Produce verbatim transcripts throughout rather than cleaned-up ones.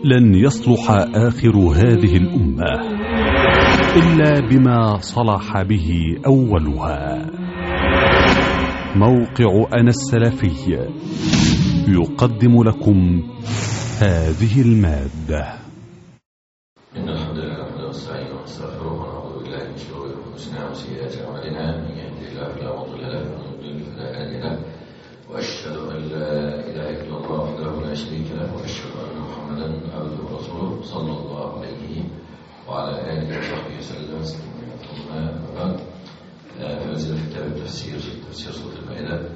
لن يصلح آخر هذه الأمة إلا بما صلح به أولها. موقع أنا السلفي يقدم لكم هذه المادة. إن الحمد لله نحمده ونستعينه ونستغفره ونعوذ بالله من شرور أنفسنا وسيئات أعمالنا، من يهده الله فلا مضل له ومن يضلل فلا هادي له، وأشهد أن لا إله إلا الله وحده لا شريك له، وأشهد أن محمدا عبده ورسوله صلى الله عليه وعلى آله وصحبه وسلم تسليما. ثم بعد، فنزل في كتاب التفسير تفسير سورة المائدة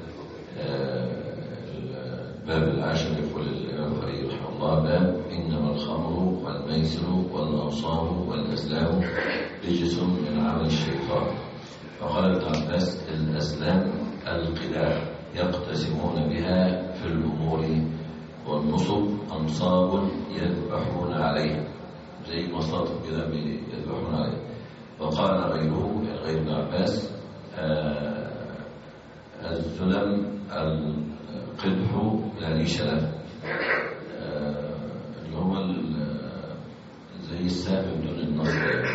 الباب العاشر، يقول الإمام البخاري رحمه الله: باب إنما الخمر والميسر والأنصاب والأزلام رجس من عمل الشيطان. فقال ابن عباس: الأزلام القداح يقتسمون بها في الأمور، والنصب أنصاب يذبحون عليه، زي مصاطب كده يذبحون عليه. وقال غيره غير ابن عباس: آه الزلم القدح لا ريش له، آه اللي هو زي السهم بدون النصر،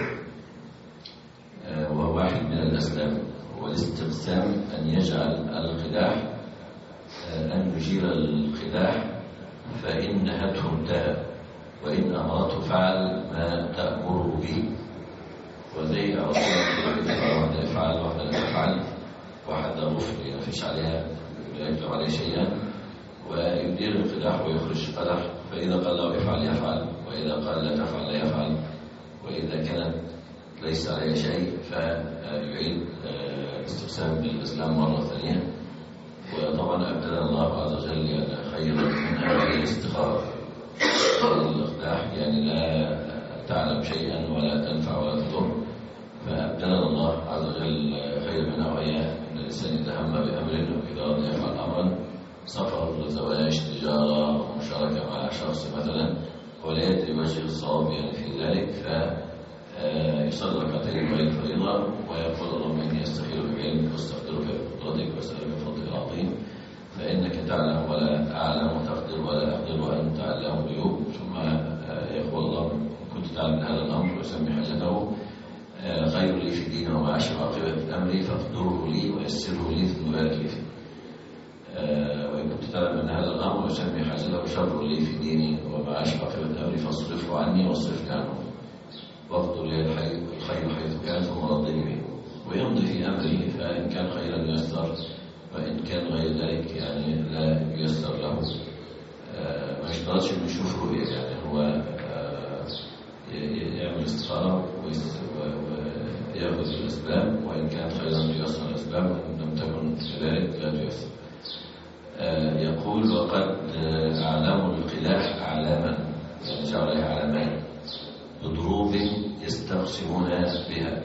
آه وهو واحد من الأسلام. والاستقسام أن يجعل القداح آه أن يجير القداح فإن نهته انتهى، وإن أمرته فعل ما تأمره به. وزي واحدة يفعل واحدة لا تفعل، واحدة رفض ما فيش عليها لا يكتب عليه شيئا، ويدير القداح ويخرج قدح، فإذا قال له افعل يفعل، وإذا قال لا تفعل لا يفعل، وإذا كانت ليس عليه شيء فيعيد الاستقسام بالإسلام مرة ثانية. وطبعا أبدل الله عز وجل يعني خيرا منها وهي الاستخارة. الإقداح يعني لا تعلم شيئا ولا تنفع ولا تضر، فأبدلنا الله عز وجل خير منها، وهي أن الإنسان يتهم بأمر وإذا أراد يفعل أمرا، سفر، زواج، تجارة، مشاركة مع شخص مثلا، ولا يدري وجه الصواب يعني في ذلك، فيصلي ركعتين غير الفريضة ويقول: اللهم إني أستخيرك بعلمك واستقدرك بقدرتك وأسألك بفضلك العظيم، فإنك تعلم ولا أعلم وتقدر ولا أقدر وأنت علام الغيوب. ثم يقول: اللهم كنت تعلم هذا الأمر ويسمي حاجته، خير لي في ديني ومعاشي وعاقبة أمري فاقدره لي ويسره لي ثم بارك لي فيه. وإن كنت تعلم أن هذا الأمر ويسمي حاجته شر لي في ديني ومعاشي وعاقبة أمري فاصرفه عني واصرفني عنه، واقدر لي الخير حيث كان ثم ردني به، ويمضي في أمري، فإن كان خيرا ييسر، وإن كان غير ذلك يعني لا ييسر له. ما اشترطش إنه يشوف رؤية، يعني هو يعمل استخارة ويأخذ الأسباب، وإن كانت خيرا تيسر الأسباب، وإن لم تكن كذلك لا تيسر. يقول: وقد أعلموا القداح أعلاما، يعني جعل لها علمان بضروب يستقسمون بها،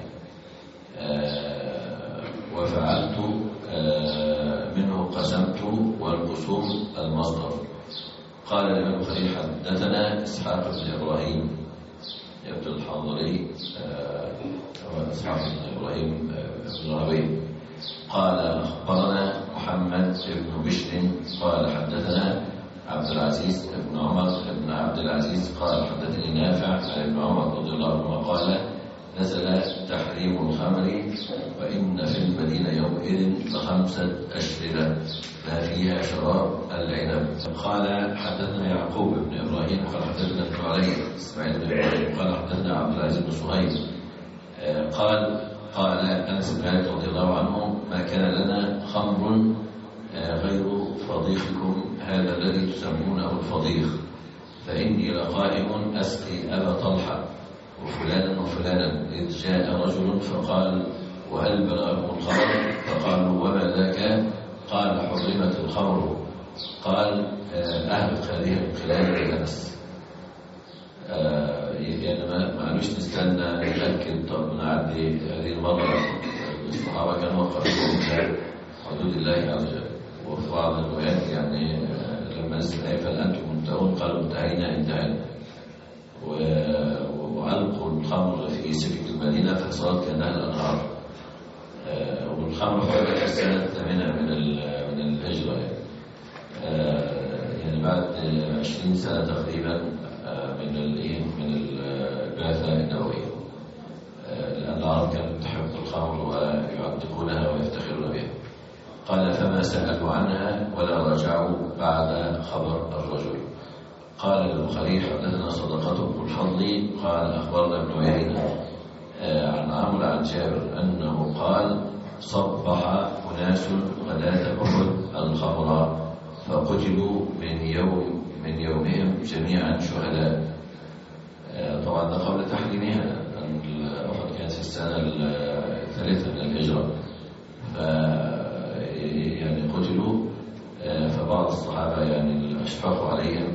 وفعلت منه قسمت، والقسوم المصدر. قال الإمام البخاري: حدثنا إسحاق بن إبراهيم يبدو الحنظلي، هو إسحاق بن إبراهيم بن ربيع، قال: أخبرنا محمد بن بشر قال حدثنا عبد العزيز بن عمر بن عبد العزيز قال حدثني نافع عن ابن عمر رضي الله عنهما قال: نزل تحريم الخمر، وإن في المدينة يومئذ لخمسة أشربة ما فيها شراب العنب. قال: حدثنا يعقوب بن إبراهيم قال حدثنا ابن علي إسماعيل بن إبراهيم قال حدثنا عبد العزيز بن صهيب قال قال أنس بن مالك رضي الله عنه: ما كان لنا خمر غير فضيخكم هذا الذي تسمونه الفضيخ، فإني لقائم أسقي أبا طلحة وفلانا وفلانا، إذ جاء رجل فقال: وهل بلغكم الخمر؟ فقالوا: وما ذاك؟ قال: حرمت الخمر. قال: أهلك هذه الخلال لأنس. يعني ما معلوش نستنى نتأكد، طب نعدي هذه المرة. الصحابة كانوا وقفوا إلى حدود الله عز وجل، وفي بعض الروايات يعني لما نسأل: فالأنتم منتهون؟ قالوا: انتهينا انتهينا. وألقوا الخمر في سكك المدينة فصارت كأنها الأنهار. والخمر حرمت في السنة الثامنة من من الهجرة، يعني بعد عشرين سنة تقريبا من الايه من البعثة النبوية، لأن العرب كانت تحب الخمر ويعتقونها ويفتخرون بها. قال فما سألوا عنها ولا رجعوا بعد خبر الرجل. قال البخاري حدثنا صدقة بن الفضل قال أخبرنا ابن عيينة عن عمرو عن جابر أنه قال صبح أناس غداة أحد الخمر فقتلوا من يوم من يومهم جميعا شهداء. طبعا ده قبل تحريمها، أن أحد كانت في السنة الثالثة من الهجرة، ف يعني قتلوا. فبعض الصحابة يعني أشفقوا عليهم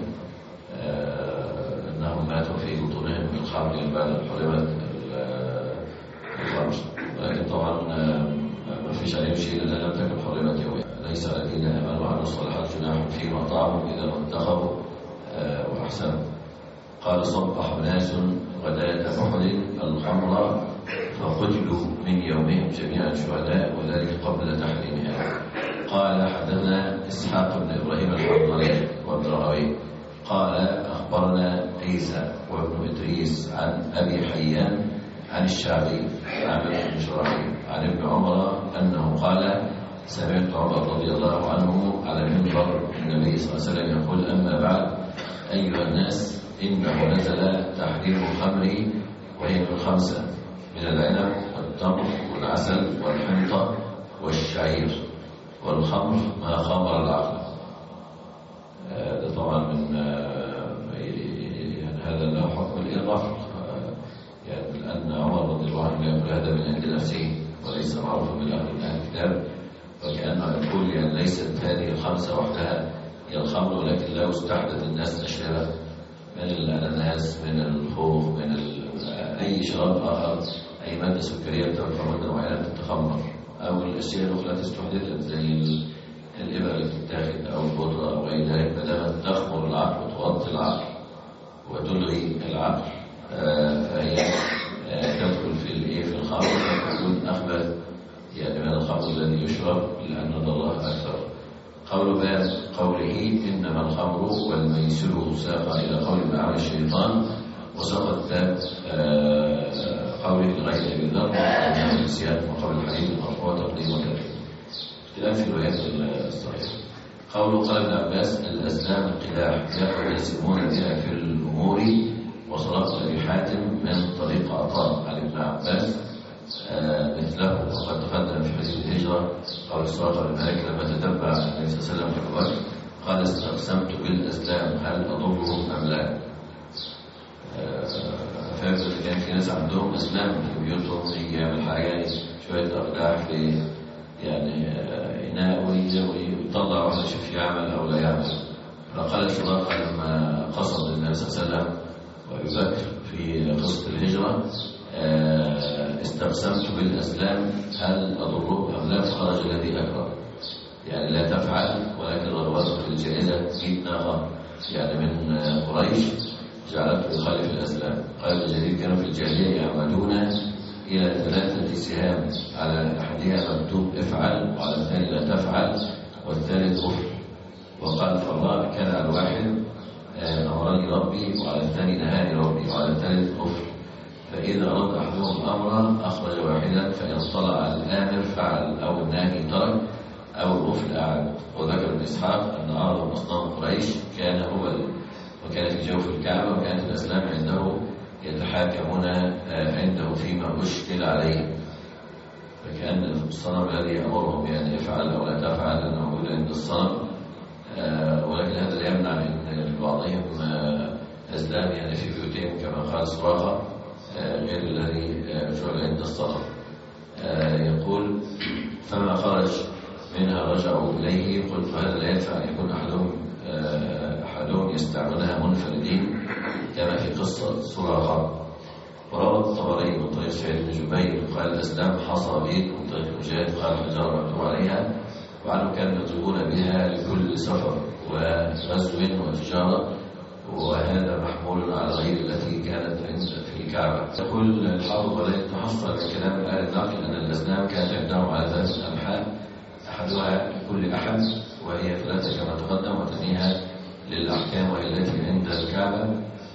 أنهم ماتوا في بطونهم من الخمر بعد أن حرمت الخمر، ولكن طبعا ما فيش عليهم شيء لأنها لم تكن حرمت يوميا. ليس الذين آمنوا وعملوا الصالحات جناح فيما طعموا إذا ما اتقوا وأحسنوا. قال صبح ناس غداة أحد الخمر فقتلوا من يومهم جميعا شهداء، وذلك قبل تحريمها. قال حدثنا إسحاق بن إبراهيم الحضري وابن راهويه قال أخبرنا عيسى وابن إدريس عن أبي حيان عن الشعبي عامر بن شرحبيل عن ابن عمر أنه قال سمعت عمر رضي الله عنه على منبر النبي صلى الله عليه وسلم يقول أما بعد أيها الناس إنه نزل تحريم الخمر وهي من خمسة من العنب والتمر والعسل والحنطة والشعير والخمر ما خمر العقل. هذا طبعا من يعني هذا له حكم الإضافة، يعني لأن عمر رضي الله عنه يقول هذا من عند نفسه وليس معروفا من أهل الكتاب، وكأنه يقول يعني ليست هذه الخمسة وحدها هي الخمر، ولكن لو استحدث الناس أشياء من الأناناس من الخوخ من أي شراب آخر، أي مادة سكرية تنفع مدة معينة تتخمر، أو الأشياء الأخرى التي استحدثت زي الإبر اللي بتتاخد أو البودرة أو غير ذلك، ما دامت تخمر العقل وتغطي العقل وتلغي العقل فهي تدخل في الإيه في الخمر، فتكون أخبث يعني من الخمر الذي يشرب لأن الله أكثر. قول باب قوله إنما الخمر والميسر ساق إلى قول معامل الشيطان، وسقط باب قوله لغير أبي ذر وأنه النسيان وقول الحديث المرفوع تقديم وتأخير. اختلاف في الروايات الصحيحة. قوله قال ابن عباس الأزلام القداح يقسمون بها في الأمور، وصلاة أبي حاتم من طريق عطاء عن ابن عباس مثله، وقد تقدم في حديث الهجرة قول السراقة بن مالك لما تتبع النبي صلى الله عليه وسلم في الوقت قال استقسمت بالأزلام هل أضرهم أم لا؟ فيبدو كان في ناس عندهم أزلام في بيوتهم يجي يعمل حاجة شوية أقداح في يعني إناء ويطلع واحد يشوف يعمل أو لا يعمل. فقال السراقة لما قصد النبي صلى الله عليه وسلم وأبي بكر في قصة الهجرة استقسمت بالأسلام هل أضره أم لا؟ فخرج الذي أكبر، يعني لا تفعل، ولكن رغبته في الجائزة مئة ناقة يعني من قريش جعلته يخالف الأسلام. قال الجديد كانوا في الجاهلية يعملون إلى ثلاثة سهام، على أحدها مكتوب افعل وعلى الثاني لا تفعل والثالث أفعل. وقال فالله كان على الواحد أمرني ربي وعلى الثاني نهاني ربي وعلى الثالث أفعل، فإذا أراد أحدهم أمرا أخرج واحدا فإن طلع الآمر فعل أو الناهي ترك أو الأفل أعد. وذكر ابن إسحاق أن أعظم أصنام قريش كان هو وكان في جوف الكعبة، وكانت الأسلام عنده يتحاكمون عنده فيما أشكل عليه، فكأن الصنم الذي أمرهم يعني افعل أو لا تفعل أنه موجود عند الصنم، ولكن هذا لا يمنع أن بعضهم أزلام يعني في بيوتهم كما قال سراقة غير الذي جعل عند الصنم. يقول فما خرج منها رجعوا إليه. قلت هذا لا ينفع أن يكون أحدهم أحدهم يستعملها منفردين كما في قصة سراقة. وروى الطبري من طريق سعيد بن جبير قال الأسلام حصى بيت من طريق مجاهد قال حجارة مكتوب عليها، وعنه كانوا يطلبون بها لكل سفر وغزو وتجارة، وهذا محمول على غير التي كانت عند في الكعبة. يقول الحافظ ولا يتحصل من كلام أهل النقل أن الأسلام كانت عندهم على ثلاث أنحاء، أحدها لكل أحد وهي ثلاثة كما تقدم، وثانيها للأحكام وهي التي عند الكعبة،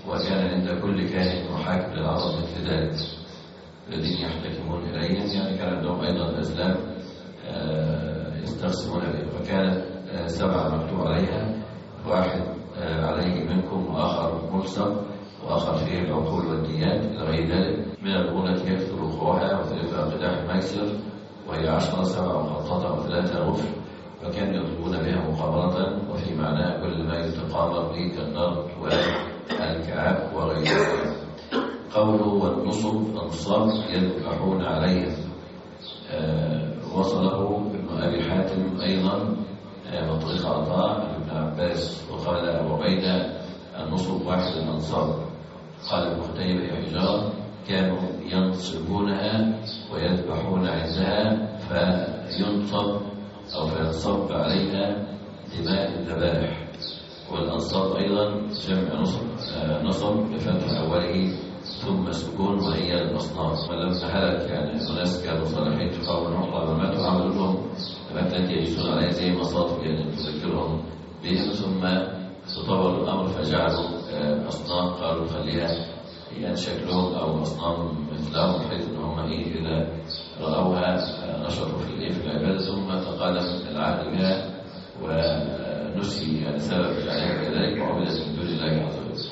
وكان عند كل كاهن محاكم للعرب مثل ذلك الذين يحتكمون إليهم، يعني كان عندهم أيضا أزلام يستقسمون به، وكانت سبعة مكتوب عليها، واحد عليه منكم وآخر ملصق وآخر فيه العقول والديات إلى غير ذلك. من الأولى يكثر وقوعها وثلاثة قداح ميسر وهي عشرة، سبعة مخططة وثلاثة غفر، وكانوا يطلبون بها مقابرة، وفي معناه كل ما يتقامر به كالنرد والكعاب وغير ذلك. قوله والنصب أنصاب يذبحون عليها، آه وصله ابن أبي حاتم أيضا آه من طريق عطاء ابن عباس، وقال أبو عبيدة النصب واحد الأنصاب. قال ابن قتيبة حجار كانوا ينصبونها ويذبحون عندها فينصب أو فينصب عليها دماء الذبائح. والأنصاب أيضا جمع نصب آه نصب بفتح أوله ثم سكون وهي الأصناف. فلما هلك يعني الناس كانوا صالحين في قوم نوح لما ماتوا عملوا لهم أماكن يعيشون عليها زي مصاطب يعني تذكرهم بهم، ثم تطور الأمر فجعلوا أصنام قالوا خليها يعني شكلهم أو أصنام مثلهم، بحيث إن هم إيه إذا رأوها نشروا في الإيه في العبادة، ثم تقدم العهد بها ونسي يعني سبب عليها كذلك وعبدت من دون الله عز وجل.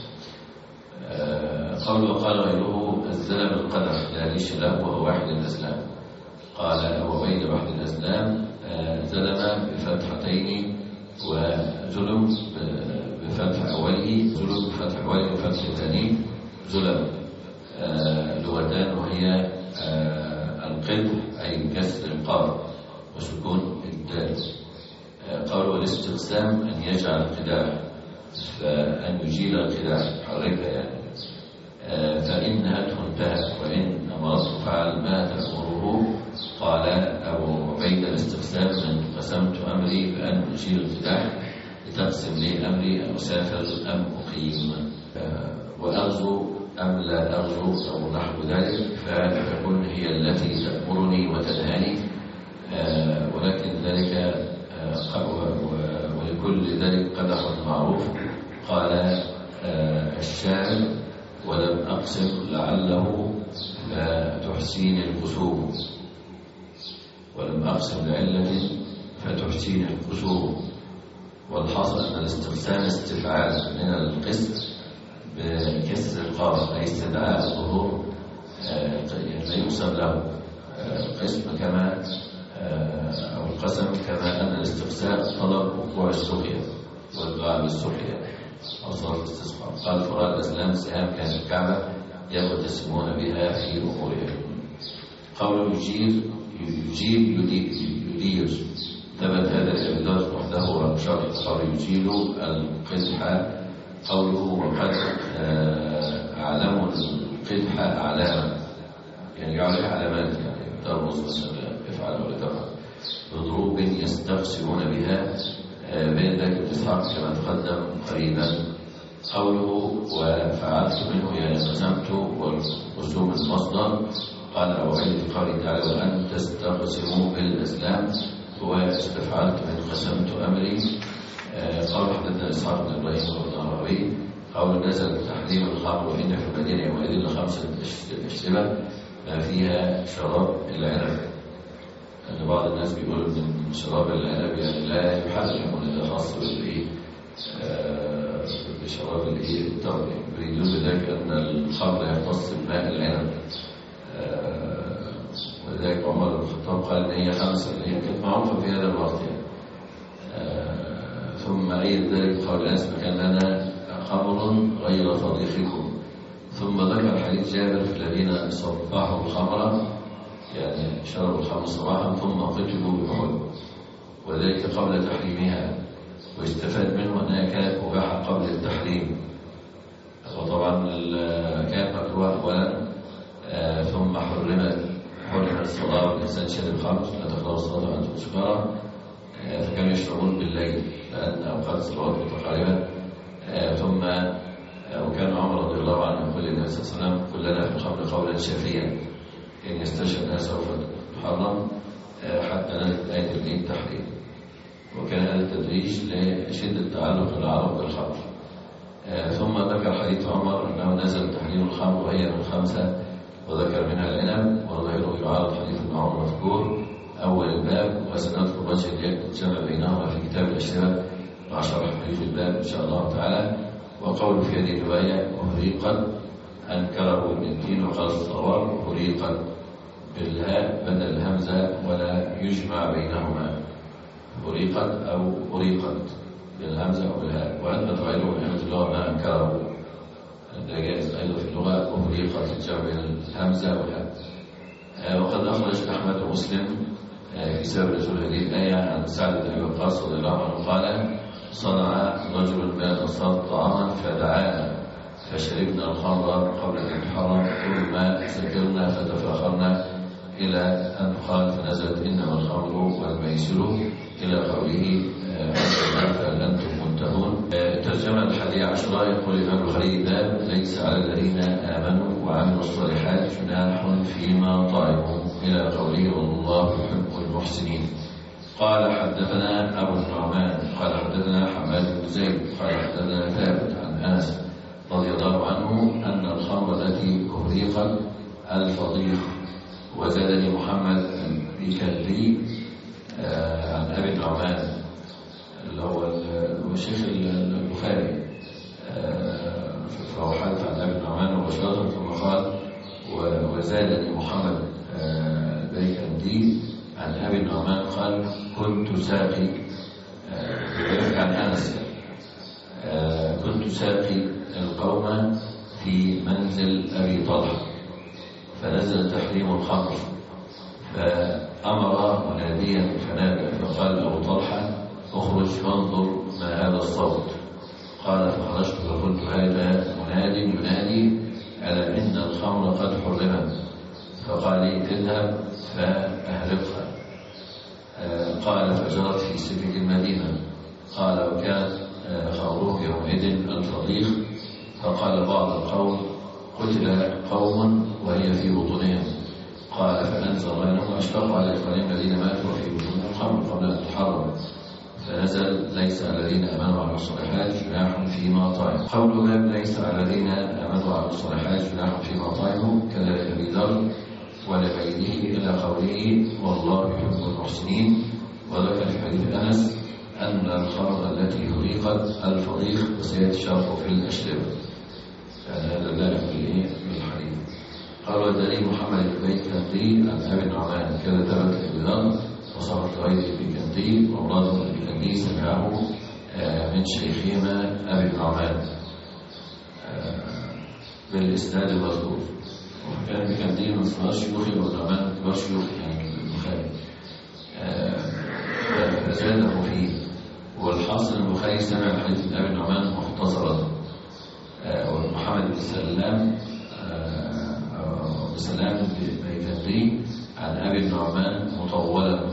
قال وقال غيره الزلم القدر لا ليش له وهو واحد الأسلام. قال أبو عبيد واحد الأسلام زلم بفتحتين وزلم بفتح أوله، زلم بفتح أوله وفتح ثاني زلم لغتان، وهي القدر أي كسر القاف وسكون الدال. قال والاستقسام أن يجعل القداح فأن يجيل القداح حركة يعني فإن هته انتهت وإن أمرته فعل ما تأمره. قال أبو عبيد الاستقسام من قسمت أمري فأن أجيل القداح لتقسم لي أمري أن أسافر أم أقيم، وأغزو أم لا أغزو أو نحو ذلك، فتكون هي التي تأمرني وتنهاني، ولكن ذلك ولكل ذلك قدح معروف. قال الشاعر ولم أقسم لعله فتحسين القسوم، ولم أقسم لعلة فتحسين القسوم. والحاصل أن الاستقسام استفعال من القسم بكسر القاف أي استدعاء الظهور لا يقسم له قسم كما أو القسم، كما أن الاستقسام طلب وقوع السقيا والدعاء بالسقيا أو صلاة الاستسقاء. قال فراء الأسلام سهام كانت الكعبة يغتسمون بها في أمورهم. قول يجيب يجيب يدير ثبت هذا الإبداع وحده شرط. قول يجيل القدح قوله وقد أعلم القدح أعلاما يعني يعلم علامات يعني ترمز مثلا يفعل ولا تفعل بضروب يستقسمون بها بين ذلك الإسحاق كما تقدم قريبا. قوله وفعلت منه يعني قسمت والقسوم المصدر. قال أبو عيد في قوله تعالى وأن تستقسموا بالإسلام هو استفعلت من قسمت أمري. قال حدثنا إسحاق بن إبراهيم والنهروي قول نزل تحريم الخمر وإن في المدينة يومئذ خمسة أشربة ما فيها شراب العنب. أن بعض الناس بيقولوا إن شراب العنب يعني لا يحرم وإن ده خاص بالإيه بشراب الإيه التمر، يريدون بذلك أن الخمر يختص بماء العنب. ولذلك عمر بن الخطاب قال إن هي خمسة اللي هي كانت معروفة في هذا الوقت يعني. ثم أيد ذلك قول أنس كان لنا خمر غير صديقكم. ثم ذكر حديث جابر في الذين صبحوا الخمر يعني شربوا الخمر صباحا ثم قتلوا بأحد، وذلك قبل تحريمها، واستفاد منه أنها كانت مباحة قبل التحريم. وطبعا كانت مكروهة أولا ثم حرمت حرمت الصلاة والإنسان شرب الخمر لا تقربوا الصلاة وأنتم سكارى، فكانوا يشربون بالليل لأن أوقات الصلوات متقاربة. ثم وكان عمر رضي الله عنه يقول للنبي صلى الله عليه وسلم كلنا في الخمر قولا شافيا إن يستشهد الناس سوف تحرم حتى نزلت آية التحريم. وكان هذا التدريج لشدة تعلق العرب بالخمر، آه ثم ذكر حديث عمر أنه نزل تحريم الخمر وهي من خمسة وذكر منها العنب، وظاهره يعارض حديث ابن عمر المذكور أول الباب، وسنذكر وجه الجمع بينهما في كتاب الأشربة مع شرح حديث الباب إن شاء الله تعالى. وقول في هذه الرواية وهريقا أنكره ابن الدين وقال الصواب هريقا بالهاء بدل الهمزة ولا يجمع بينهما، هريقا أو هريقا بالهمزة أو بالهاء، وأثبت غيره من أهل اللغة ما أنكره، هذا جائز أيضا في اللغة وهريقا الجمع بين الهمزة والهاء. وقد أخرج أحمد ومسلم في سبب نزول هذه الآية عن سعد بن أبي وقاص رضي الله عنه قال صنع رجل من الأنصار طعاما فدعانا فشربنا الخمر قبل أن تحرم ثم سكرنا فتفاخرنا إلى أن قال فنزلت إنما الخمر والميسر إلى قوله فهل أنتم منتهون. ترجمة الحادية عشرة يقول الإمام البخاري باب ليس على الذين آمنوا وعملوا الصالحات جناح فيما طعموا إلى قوله والله يحب المحسنين. قال حدثنا أبو النعمان قال حدثنا حماد بن زيد قال حدثنا ثابت عن أنس رضي الله عنه أن الخمر التي أهريقت الفضيح. وزادني محمد بكلي عن أبي النعمان اللي هو شيخ البخاري، فهو حدث عن أبي النعمان مباشرة ثم قال وزادني محمد بكلي عن أبي النعمان قال كنت ساقي عن أنس كنت ساقي القوم في منزل أبي طلحة فنزل تحريم الخمر فأمر مناديا فنادى فقال أبو طلحة اخرج فانظر ما هذا الصوت. قال فخرجت فقلت هذا مناد ينادي على إن الخمر قد حرمت. فقال لي اذهب فأهرقها. قال فجرت في سفك المدينة. قال وكانت خمره يومئذ الفضيخ. فقال بعض القوم قتل قوم وهي في بطونهم. قال فأنزل الله أشفقوا على إخوانهم الذين ماتوا وفي بطونهم الخمر قبل أن تحرم فنزل ليس على الذين آمنوا وعملوا الصالحات جناح فيما طعموا. قول باب ليس على الذين آمنوا وعملوا الصالحات جناح فيما طعموا كذلك أبي ذر ولغيره إلى قوله والله يحب المحسنين. وذكر في حديث أنس أن الخمر التي هريقت الفضيخ وسيأتي شرحه في الأشربة، يعني هذا لا يقول بالحديث. قال ودليل محمد بن كندي عن أبي النعمان كذا ثبت أبي ذر وصرف غيره بكندي ومراد بكندي سمعه من شيخهما أبي النعمان بالإسناد المذكور. وكان بكندي من صغار شيوخ أبي النعمان من كبار شيوخ يعني البخاري فزاده فيه. والحاصل البخاري سمع حديث من أبي النعمان مختصرا. ومحمد بن سلام بسلام بيكندي عن أبي النعمان مطولا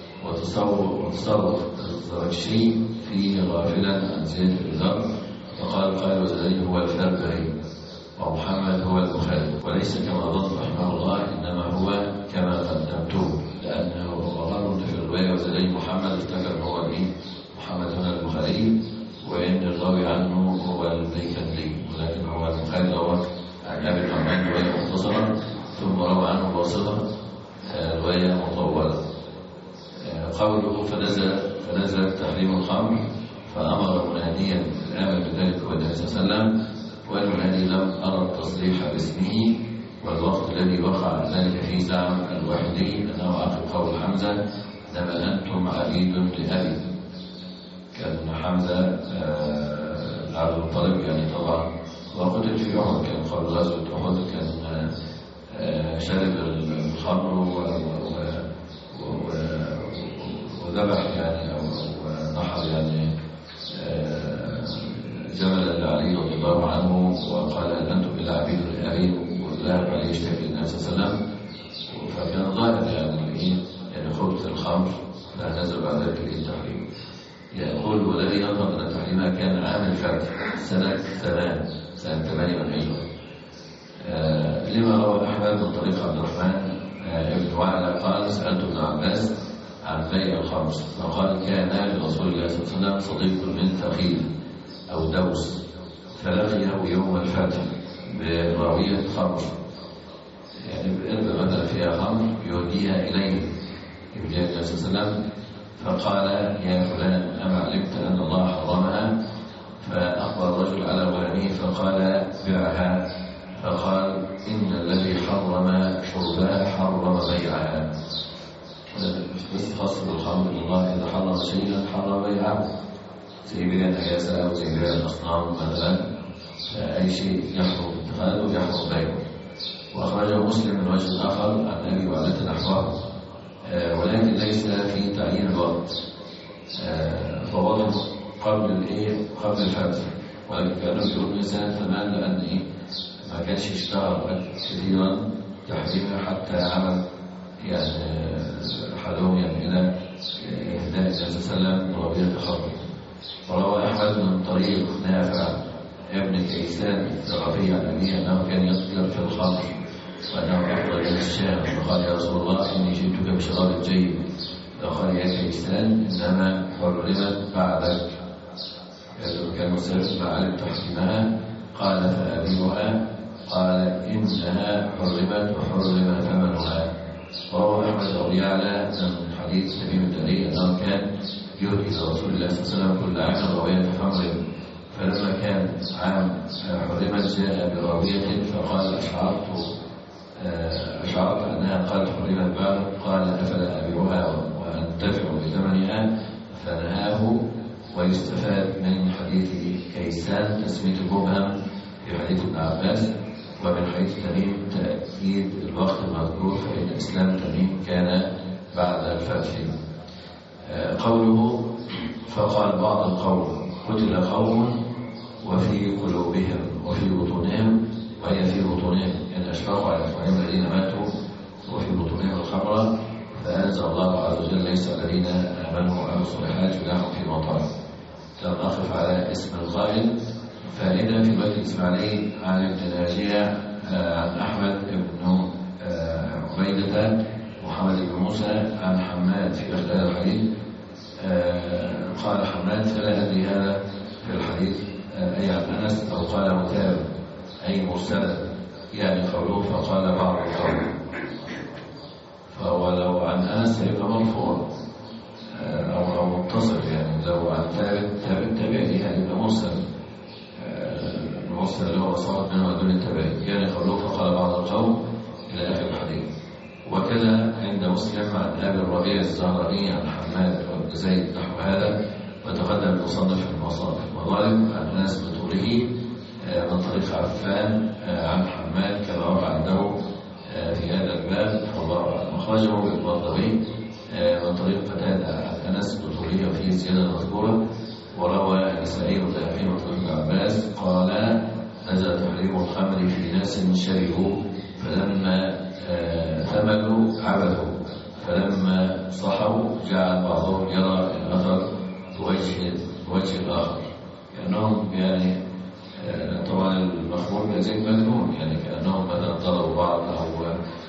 وتصرف الزركشي فيه غافلا عن زيد بن ذر فقال قال وزيد هو الفربري ومحمد هو البخاري وليس كما ظن رحمه الله إنما هو كما قدمته لأنه غلط في الرواية وزيد محمد افتكر هو مين محمد هنا البخاري وإن الراوي عنه هو البيكندي ولكن هو البخاري روى عن أبي النعمان رواية مختصرة ثم روى عنه واصلة رواية مطولة. قوله فنزل فنزل تحريم الخمر فأمر مناديا الآمن بذلك هو النبي صلى الله عليه وسلم والمنادي لم أرى التصريح باسمه والوقت الذي وقع ذلك في زعم الوحدي أنه عقب قول حمزة إنما أنتم عبيد لأبي. كان حمزة عبد المطلب يعني طبعا وقتل في أحد كان قبل غزوة أحد كان شرب الخمر وذبح يعني أو نحر يعني جمل علي رضي الله عنه وقال أنتم إلا عبيد لأبي وذهب عليه يشتكي النبي صلى الله عليه وسلم. فكان ظاهر يعني يعني خبث الخمر فنزل بعد ذلك التحريم. يقول والذي يظهر أن تحريمها كان عام الفتح سنة ثمان سنة ثمانية من الهجرة. آه لما روى أحمد من طريق عبد الرحمن آه ابن وعلى قال سألت ابن عباس عن بيع الخمر فقال كان لرسول الله صلى الله عليه وسلم صديق من ثقيل أو دوس فلقيه يوم الفتح براوية خمر، يعني بإربة مثلا فيها خمر يوديها إليه يوديها إلى النبي صلى الله عليه وسلم، فقال يا فلان أما علمت أن الله حرمها؟ فأقبل الرجل على غلامه فقال بعها، فقال إن الذي حرم شربها حرم بيعها. مش بس خاص بالخمر، الله إذا حرم شيئا حرم بيعه، زي بيع النجاسة أو زي بيع الأصنام مثلا، أي شيء يحرم اتخاذه يحرم بيعه. وأخرجه مسلم من وجه آخر عن أبي وعلة نحوه، ولكن ليس في تعيين الوقت، فوضع قبل الايه قبل الفتح، ولكن كانوا يقولون مثلا ثمان لأن إيه ما كانش يشتهر كثيرا تحريمه حتى عمل يعني حدهم يعني إلى إهداء النبي صلى الله عليه وسلم بربية خمر. وروى أحمد من طريق نافع ابن كيسان الثقفي عن أبيه أنه كان يطلب في الخمر وأنه أفضل إلى الشام، فقال يا رسول الله إني جئتك بشراب جيد، فقال يا كيسان إنما حرمت بعدك، كان مسافر فعلم تحريمها، قال فأبيها، قال إنها حرمت وحرم ثمنها. وروى أحمد أبو يعلى من حديث تميم الداري أنه كان يهدي إلى رسول الله صلى الله عليه وسلم كل عام راوية خمر، فلما كان عام حرمت جاء براوية فقال أشعرت أشعرت أنها قد حرمت بعد، قال أفلا أبيعها وأنتفع بثمنها؟ فنهاه. ويستفاد من حديث كيسان تسمية المبهم في حديث ابن عباس، ومن حديث تميم تأكيد الوقت المذكور، فإن إسلام تميم كان بعد الفتح. قوله فقال بعض القوم قتل قوم وفي قلوبهم وفي بطونهم، وهي في بطونهم إن أشفقوا على إخوانهم الذين ماتوا وفي بطونهم الخمر، فأنزل الله عز وجل ليس الذين آمنوا وعملوا الصالحات جناح فيما طلب. لم أقف على اسم القائل. فإذا في بيت الإسماعيلي عن ابن ناجية عن أحمد بن عبيدة محمد بن موسى عن حماد في آخر هذا الحديث، قال حماد فلا أدري هذا في الحديث أي عن أنس أو قال متابع أي مرسلا، يعني قوله فقال بعض القوم، فولو عن أنس هيبقى مرفوع أو أو متصل، يعني لو عن ثابت ثابت تابعي هيبقى مرسل، المرسل اللي هو صارت منه دون التابعي، يعني قوله فقال بعض القوم إلى آخر الحديث. وكذا عند مسلم عن أبي الربيع الزهراني عن حماد بن زيد نحو هذا، وتقدم المصنف في المظالم عن أنس بطوله من طريق عفان عن حماد كما وقع عنده في هذا الباب، والله أعلم. أخرجه بالمرضوي من طريق قتادة عن أنس بطوله وفيه زيادة مذكورة. وروى النسائي والبيهقي من طريق عباس قال نزل تحريم الخمر في ناس شربوا فلما ثملوا عبثوا، فلما صحوا جعل بعضهم يرى الأثر بوجه بوجه الآخر، كأنهم يعني طبعا المخمور زي مجنون، يعني كأنهم مثلا ضربوا بعض أو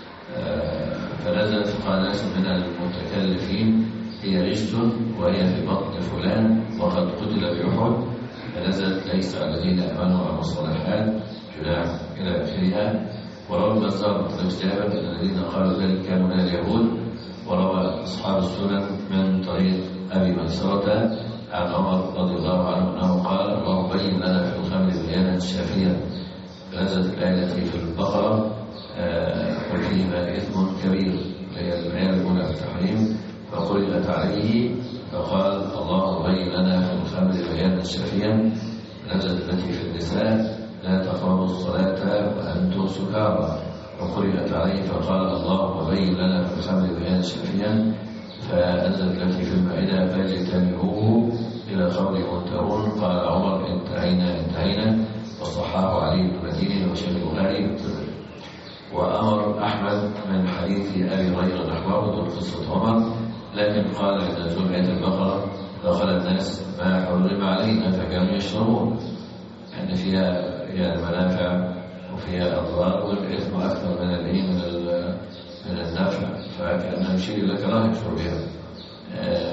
فنزلت قال ناس من المتكلفين هي رجس وهي في بطن فلان وقد قتل بأحد، فنزلت ليس على الذين آمنوا وعملوا الصالحات جناح إلى آخرها. وروى البزار من طريق جابر أن الذين قالوا ذلك كانوا من اليهود. وروى أصحاب السنن من طريق أبي ميسرة عن عمر رضي الله عنه أنه قال اللهم بين لنا في الخمر بيانا شافيا، فنزلت الآية التي في البقرة قل فيهما إثم كبير، وهي الآية الأولى في التحريم، فقرئت عليه فقال اللهم بين لنا في الخمر بيانا شافيا. نزلت التي في النساء لا تقربوا الصلاة وأنتم سكارى، وقرئت عليه فقال اللهم بين لنا في الخمر بيانا شافيا. فأنزلت التي في المائدة فاجتنبوه إلى قول منتهون، قال عمر انتهينا انتهينا، والصحابة علي بن مدين وشيخ البخاري. وأمر أحمد من حديث أبي هريرة نحوه دون قصة عمر، لكن قال عند نزول آية البقرة دخل الناس ما حرم علينا فكانوا يشربون، يعني فيها يعني منافع وفيها أضرار، والإثم أكثر من الإيه من من النافع، فكأنه يشير إلى كراهة شربها.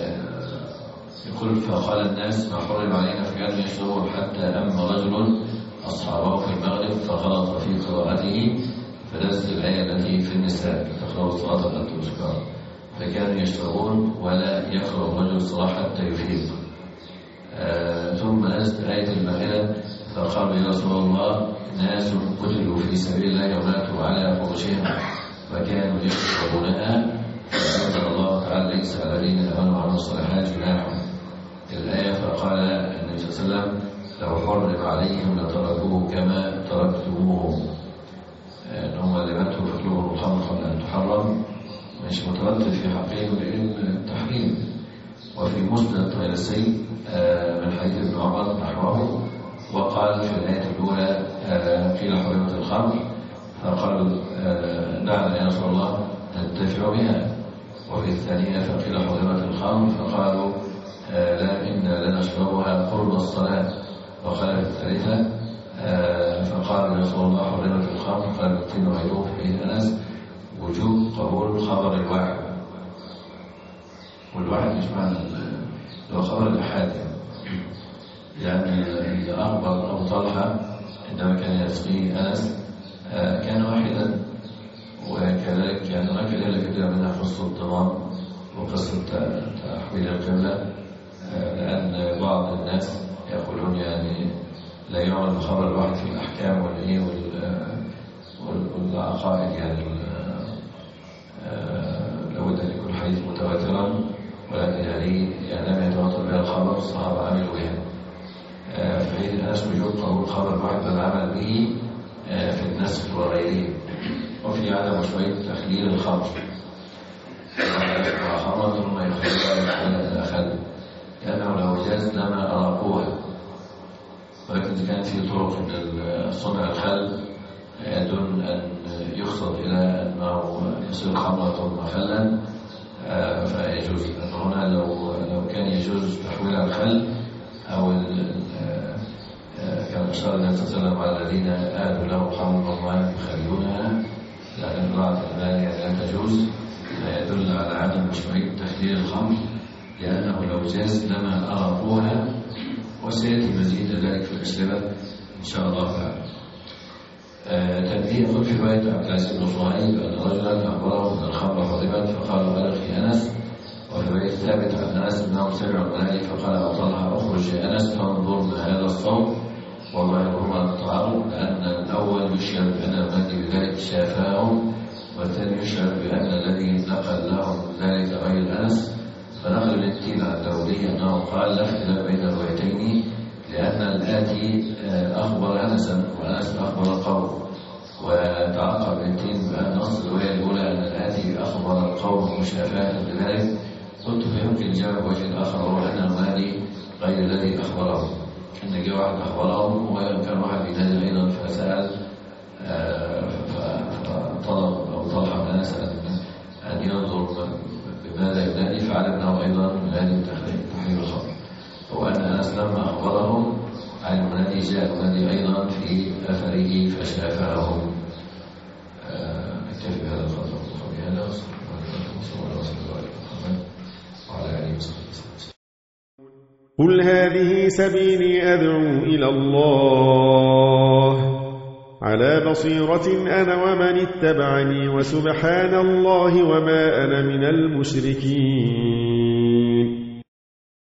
يقول فقال الناس ما حرم علينا فكانوا يشربون، حتى أما رجل أصحابه في المغرب فغلط في قراءته فنزل الآية التي في النساء تقرأوا الصلاة وأنتم سكارى فكانوا يشربون ولا يقرأ الرجل الصلاة حتى يفيق. آه ثم نزلت آية المائدة فقالوا يا رسول الله ناس قتلوا في سبيل الله وماتوا على فرشهم وكانوا يشربونها فأنزل الله تعالى ليس على الذين آمنوا وعملوا الصالحات جناح الآية. فقال النبي صلى الله عليه وسلم لو حرم عليهم لتركوه كما تركتموه، أنهم اللي ماتوا في قلوبهم الخمر قبل أن تحرم مش متردد في حقهم التحريم. وفي مسند الطيالسي من حديث ابن عمر نحوه وقال في الآية الأولى قيل حرمت الخمر فقالوا دعنا يا رسول الله ننتفع بها، وفي الثانية فقيل حرمت الخمر فقالوا لا إنا لنشربها قرب الصلاة، وقال في الثالثة فقال يا رسول الله حرمت الخمر قال التين غيره في حديث أنس وجوب قبول خبر الواحد، والواحد مش معنى لو خبر الأحاد يعني أخبر أبو طلحة عندما كان يسقي أنس كان واحدا، وكذلك يعني هناك ليلة كثيرة منها قصة الضمان وقصة تحويل القبلة، لأن بعض الناس يقولون يعني لا يعمل بخبر الواحد في الأحكام والإيه والعقائد، يعني لابد أن يكون الحديث متواترا، ولكن يعني يعني لم يتواتر بها الخبر الصحابة عملوا بها. فحيث الناس وجود قبول خبر الواحد بالعمل به في النسخ وغيره. وفي عدم شوية تخليل الخمر وخمر ثم يخللها الأخل، لأنه لو جاز لما أراقوها، ولكن إذا كانت في طرق من صنع الخل يدل أن يقصد إلى أنه يصير خمرة ثم خلا فيجوز. لأن هنا لو لو كان يجوز تحويل الخل أو كما أشار النبي صلى الله عليه وسلم على الذين آلوا له خمر وما يخلونها، لأن امرأة المال لا تجوز، يدل على عدم مشروعية تخليل الخمر، لأنه لو جاز لما أراقوها، وسيأتي مزيد ذلك في الأسئلة إن شاء الله تعالى. تنبيه قل في رواية عبد العزيز بن صهيب أن رجلا أخبره أن الخمر حرمت فقال بلغ في أنس، وفي رواية ثابت عن أنس أنه سمع المنادي فقال أطلها أخرج يا أنس فانظر ما هذا الصوت وظاهرهما الطعام، لأن الأول يشعر بأن المنادي بذلك شافاه، والثاني يشعر بأن الذي نقل له ذلك غير أنس. فنقل الانتين عن داودي أنه قال لا اختلاف بين الروايتين، لأن الآتي أخبر أنسا وأنس أخبر القوم، وتعقب الانتين بأن نص الرواية الأولى أن الآتي أخبر القوم مشافاة بذلك. قلت فيمكن الجواب وجه آخر هو أن المنادي غير الذي أخبره، إن جاء واحد أخبره وكان واحد ينادي أيضا فسأل فطلب أو طلح من أنس أن ينظر بماذا ينادي، فعلمناه أيضا من هذه تحريم الخبر، وأن أنس لما أخبرهم عن المنادي جاء المنادي أيضا في أثره فشافهم. نكتفي بهذا القدر وقولي هذا وصلى الله عليه وعلى آله وصحبه وسلم. قل هذه سبيلي أدعو إلى الله على بصيرة أنا ومن اتبعني، وسبحان الله وما أنا من المشركين.